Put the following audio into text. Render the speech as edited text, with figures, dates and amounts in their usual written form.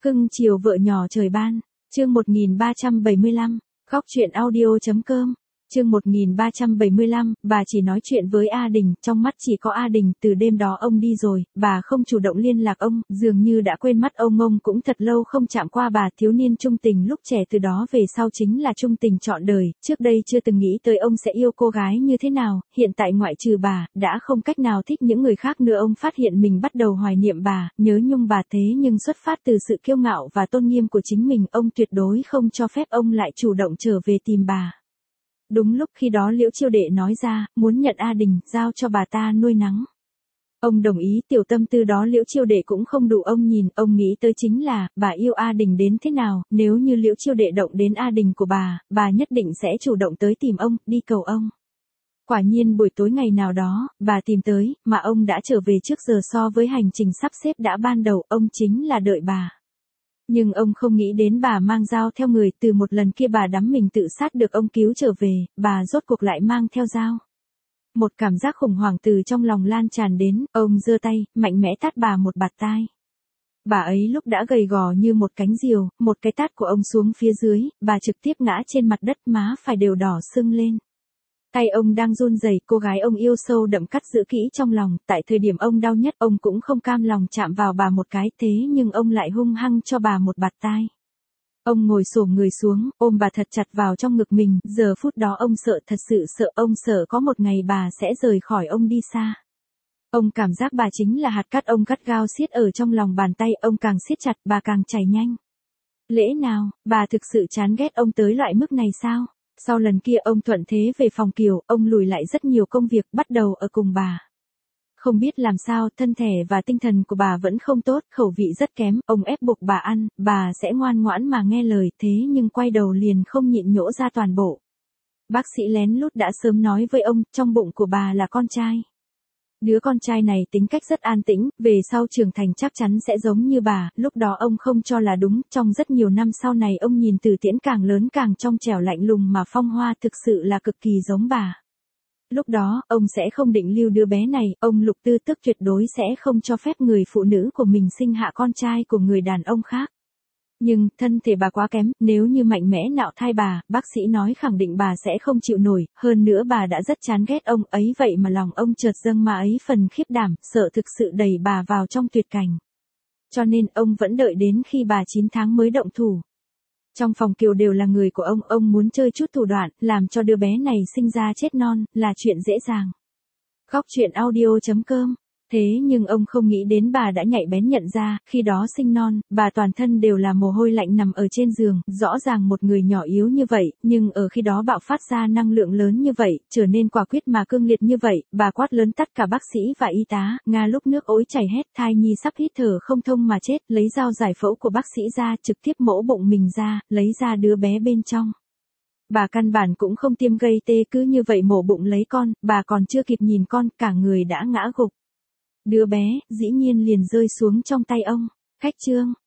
Cưng chiều vợ nhỏ trời ban, chương 1375, khóc chuyện audio.com, chương 1375, bà chỉ nói chuyện với A Đình, trong mắt chỉ có A Đình, từ đêm đó ông đi rồi, bà không chủ động liên lạc ông, dường như đã quên mất ông cũng thật lâu không chạm qua bà, thiếu niên trung tình lúc trẻ từ đó về sau chính là trung tình trọn đời, trước đây chưa từng nghĩ tới ông sẽ yêu cô gái như thế nào, hiện tại ngoại trừ bà, đã không cách nào thích những người khác nữa. Ông phát hiện mình bắt đầu hoài niệm bà, nhớ nhung bà, thế nhưng xuất phát từ sự kiêu ngạo và tôn nghiêm của chính mình, ông tuyệt đối không cho phép ông lại chủ động trở về tìm bà. Đúng lúc khi đó Liễu Chiêu Đệ nói ra, muốn nhận A Đình, giao cho bà ta nuôi nắng. Ông đồng ý, tiểu tâm tư đó Liễu Chiêu Đệ cũng không đủ ông nhìn, ông nghĩ tới chính là, bà yêu A Đình đến thế nào, nếu như Liễu Chiêu Đệ động đến A Đình của bà nhất định sẽ chủ động tới tìm ông, đi cầu ông. Quả nhiên buổi tối ngày nào đó, bà tìm tới, mà ông đã trở về trước giờ so với hành trình sắp xếp đã ban đầu, ông chính là đợi bà. Nhưng ông không nghĩ đến bà mang dao theo người, từ một lần kia bà đắm mình tự sát được ông cứu trở về, bà rốt cuộc lại mang theo dao. Một cảm giác khủng hoảng từ trong lòng lan tràn đến, ông giơ tay, mạnh mẽ tát bà một bạt tai. Bà ấy lúc đã gầy gò như một cánh diều, một cái tát của ông xuống phía dưới, bà trực tiếp ngã trên mặt đất, má phải đều đỏ sưng lên. Tay ông đang run rẩy, cô gái ông yêu sâu đậm cắt giữ kỹ trong lòng, tại thời điểm ông đau nhất, ông cũng không cam lòng chạm vào bà một cái, thế nhưng ông lại hung hăng cho bà một bạt tai. Ông ngồi xổm người xuống, ôm bà thật chặt vào trong ngực mình, giờ phút đó ông sợ, thật sự sợ, ông sợ có một ngày bà sẽ rời khỏi ông đi xa. Ông cảm giác bà chính là hạt cát, ông gắt gao siết ở trong lòng bàn tay, ông càng siết chặt, bà càng chảy nhanh. Lẽ nào, bà thực sự chán ghét ông tới loại mức này sao? Sau lần kia ông thuận thế về phòng Kiều, ông lùi lại rất nhiều công việc, bắt đầu ở cùng bà. Không biết làm sao, thân thể và tinh thần của bà vẫn không tốt, khẩu vị rất kém, ông ép buộc bà ăn, bà sẽ ngoan ngoãn mà nghe lời, thế nhưng quay đầu liền không nhịn nhổ ra toàn bộ. Bác sĩ lén lút đã sớm nói với ông, trong bụng của bà là con trai. Đứa con trai này tính cách rất an tĩnh, về sau trưởng thành chắc chắn sẽ giống như bà, lúc đó ông không cho là đúng, trong rất nhiều năm sau này ông nhìn Từ Tiễn càng lớn càng trong trẻo lạnh lùng mà phong hoa, thực sự là cực kỳ giống bà. Lúc đó, ông sẽ không định lưu đứa bé này, ông Lục Tư Tước tuyệt đối sẽ không cho phép người phụ nữ của mình sinh hạ con trai của người đàn ông khác. Nhưng, thân thể bà quá kém, nếu như mạnh mẽ nạo thai bà, bác sĩ nói khẳng định bà sẽ không chịu nổi, hơn nữa bà đã rất chán ghét ông ấy, vậy mà lòng ông chợt dâng mà ấy phần khiếp đảm, sợ thực sự đẩy bà vào trong tuyệt cảnh. Cho nên, ông vẫn đợi đến khi bà 9 tháng mới động thủ. Trong phòng Kiều đều là người của ông muốn chơi chút thủ đoạn, làm cho đứa bé này sinh ra chết non, là chuyện dễ dàng. Khóc chuyện audio.com. Thế nhưng ông không nghĩ đến bà đã nhạy bén nhận ra, khi đó sinh non, bà toàn thân đều là mồ hôi lạnh nằm ở trên giường, rõ ràng một người nhỏ yếu như vậy, nhưng ở khi đó bạo phát ra năng lượng lớn như vậy, trở nên quả quyết mà cương liệt như vậy, bà quát lớn tất cả bác sĩ và y tá, Nga lúc nước ối chảy hết, thai nhi sắp hít thở không thông mà chết, lấy dao giải phẫu của bác sĩ ra, trực tiếp mổ bụng mình ra, lấy ra đứa bé bên trong. Bà căn bản cũng không tiêm gây tê, cứ như vậy mổ bụng lấy con, bà còn chưa kịp nhìn con, cả người đã ngã gục. Đứa bé, dĩ nhiên liền rơi xuống trong tay ông. Khách chương.